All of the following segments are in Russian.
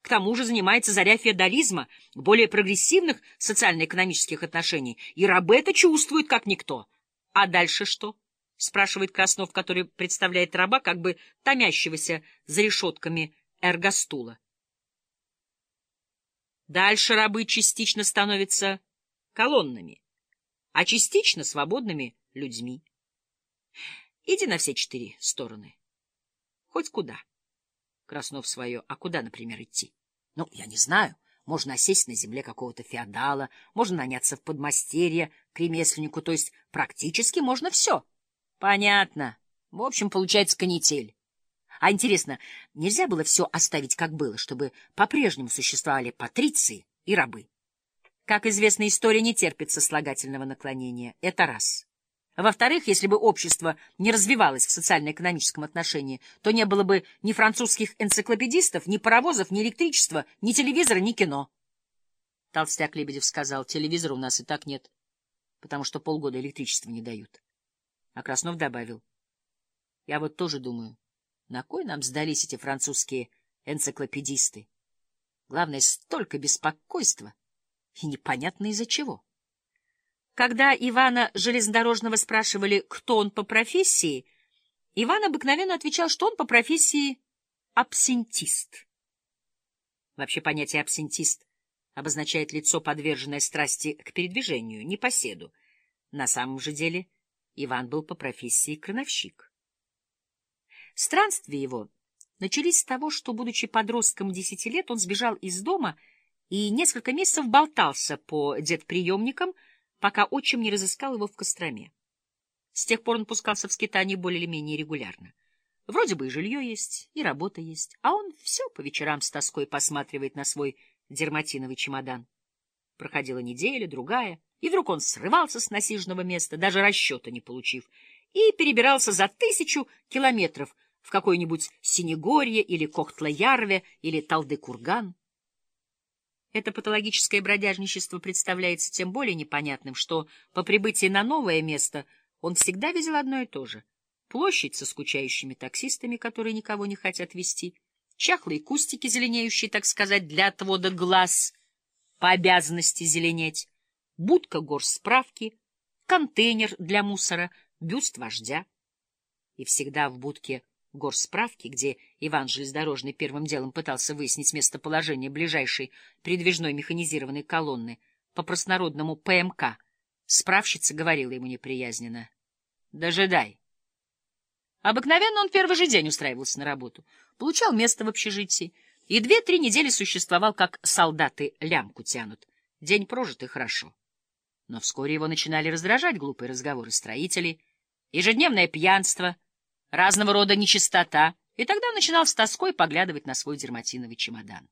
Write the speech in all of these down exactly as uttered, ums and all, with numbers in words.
К тому же занимается заря феодализма, более прогрессивных социально-экономических отношений, и рабы это чувствуют, как никто. А дальше что? — спрашивает Краснов, который представляет раба, как бы томящегося за решетками эргостула. Дальше рабы частично становятся колоннами, а частично свободными людьми. Иди на все четыре стороны. Хоть куда. Краснов свое. А куда, например, идти? Ну, я не знаю. Можно осесть на земле какого-то феодала, можно наняться в подмастерье к ремесленнику, то есть практически можно все. Понятно. В общем, получается канитель. А интересно, нельзя было все оставить как было, чтобы по-прежнему существовали патриции и рабы? Как известно, история не терпит сослагательного наклонения. Это раз. Во-вторых, если бы общество не развивалось в социально-экономическом отношении, то не было бы ни французских энциклопедистов, ни паровозов, ни электричества, ни телевизора, ни кино. Толстяк Лебедев сказал: телевизора у нас и так нет, потому что полгода электричества не дают. А Краснов добавил: я вот тоже думаю, на кой нам сдались эти французские энциклопедисты? Главное, столько беспокойства, и непонятно из-за чего. Когда Ивана Железнодорожного спрашивали, кто он по профессии, Иван обыкновенно отвечал, что он по профессии абсентист. Вообще понятие «абсентист» обозначает лицо, подверженное страсти к передвижению, непоседу. На самом же деле Иван был по профессии крановщик. Странствия его начались с того, что, будучи подростком десяти лет, он сбежал из дома и несколько месяцев болтался по дедприемникам, пока отчим не разыскал его в Костроме. С тех пор он пускался в скитания более или менее регулярно. Вроде бы и жилье есть, и работа есть, а он все по вечерам с тоской посматривает на свой дерматиновый чемодан. Проходила неделя, другая, и вдруг он срывался с насиженного места, даже расчета не получив, и перебирался за тысячу километров в какое-нибудь Синегорье или Кохтла-Ярве или Талды-Курган. Это патологическое бродяжничество представляется тем более непонятным, что по прибытии на новое место он всегда видел одно и то же: площадь со скучающими таксистами, которые никого не хотят везти, чахлые кустики, зеленеющие, так сказать, для отвода глаз, по обязанности зеленеть, будка горсправки, контейнер для мусора, бюст вождя. И всегда в будке горсправки, где Иван Железнодорожный первым делом пытался выяснить местоположение ближайшей передвижной механизированной колонны, по простонародному ПМК, справщица говорила ему неприязненно: «Дожидай». Обыкновенно он первый же день устраивался на работу, получал место в общежитии и две-три недели существовал, как солдаты лямку тянут. День прожитый хорошо. Но вскоре его начинали раздражать глупые разговоры строителей, ежедневное пьянство, разного рода нечистота, и тогда он начинал с тоской поглядывать на свой дерматиновый чемодан.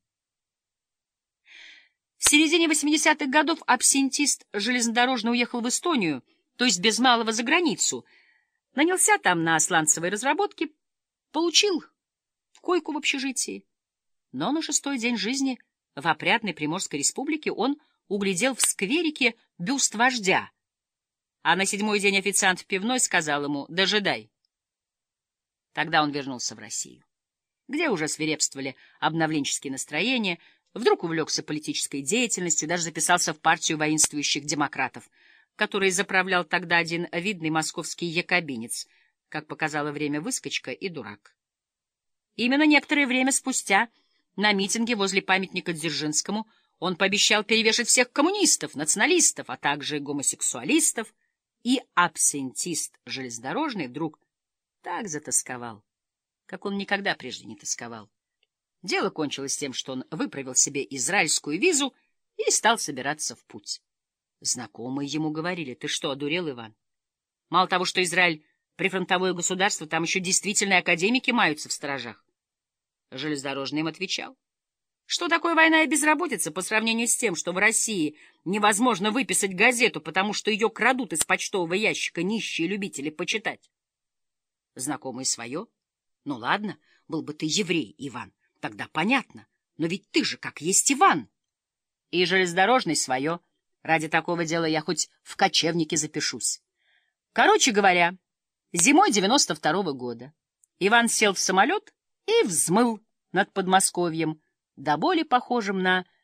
В середине восьмидесятых годов абсентист железнодорожно уехал в Эстонию, то есть без малого за границу, нанялся там на сланцевой разработке, получил койку в общежитии. Но на шестой день жизни в опрятной Приморской республике он углядел в скверике бюст вождя, а на седьмой день официант в пивной сказал ему: «Дожидай». Тогда он вернулся в Россию, где уже свирепствовали обновленческие настроения, вдруг увлекся политической деятельностью, даже записался в партию воинствующих демократов, которой заправлял тогда один видный московский якобинец, как показало время, выскочка и дурак. Именно некоторое время спустя на митинге возле памятника Дзержинскому он пообещал перевешать всех коммунистов, националистов, а также гомосексуалистов, и абсентист железнодорожный вдруг так затасковал, как он никогда прежде не тосковал. Дело кончилось тем, что он выправил себе израильскую визу и стал собираться в путь. Знакомые ему говорили: «Ты что, одурел, Иван? Мало того, что Израиль — прифронтовое государство, там еще действительные академики маются в сторожах». Железнодорожный им отвечал: «Что такое война и безработица по сравнению с тем, что в России невозможно выписать газету, потому что ее крадут из почтового ящика нищие любители почитать?» Знакомые свое: «Ну ладно, был бы ты еврей, Иван, тогда понятно, но ведь ты же как есть Иван». И железнодорожный свое: «Ради такого дела я хоть в кочевнике запишусь». Короче говоря, зимой девяносто второго года Иван сел в самолет и взмыл над Подмосковьем, до боли похожим на